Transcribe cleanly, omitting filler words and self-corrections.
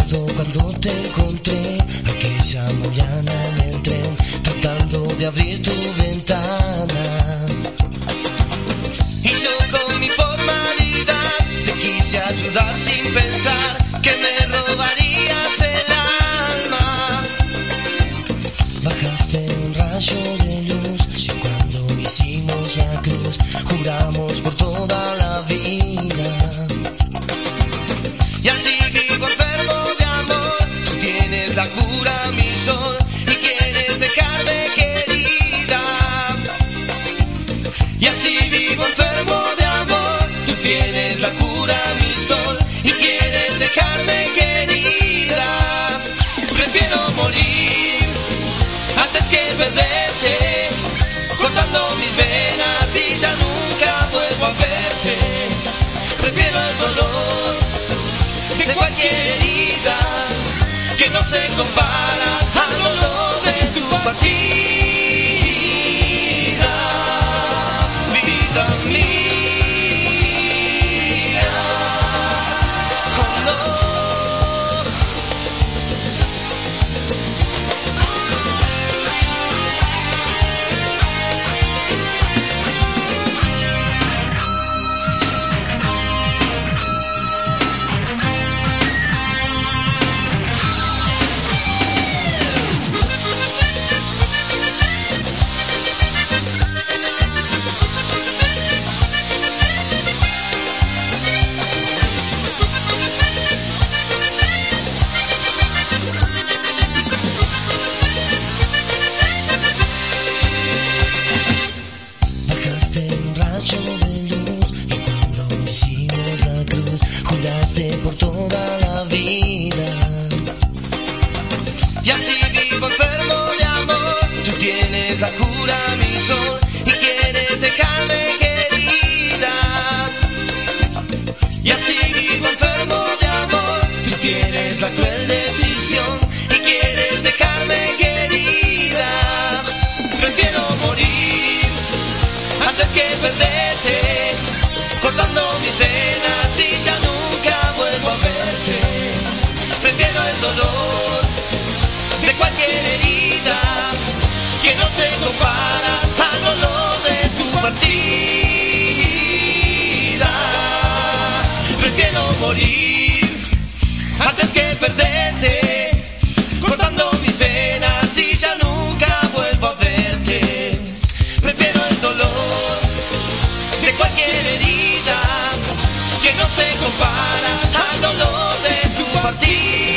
Recuerdo cuando te encontré aquella mañana en el tren, tratando de abrir tu ventana. Y yo con mi formalidad te quise ayudar sin pensar que me robarías el alma. Bajaste un rayo de luz y cuando hicimos la cruz juramos por toda la vida. Y así vivo enfermo de amor, tú tienes la cura, mi sol, y quieres dejarme querida. Y así vivo enfermo de amor, tú tienes la cura, mi sol, y quieres dejarme querida. Prefiero morir antes que perderte, cortando mis venas y ya nunca vuelvo a verte. Prefiero el dolor de cualquier herida que no se compara al dolor de tu partida, vida mía. Oh, no. Bajaste un rayo de luz y cuando hicimos la cruz juraste por toda la vida. Y así vivo enfermo de amor, tú tienes la cura, mi sol, y quieres dejarme querida. Y así vivo enfermo de amor, tú tienes la cruel decisión y quieres dejarme querida. Prefiero morir antes que perderte, cortando mis venas y ya nunca vuelvo a verte. Prefiero el dolor de cualquier herida que no se compara al dolor de tu partida. Prefiero morir antes que perderte, cortando mis venas y ya nunca vuelvo a verte. Prefiero el dolor de cualquier herida que no se compara al dolor de tu partida.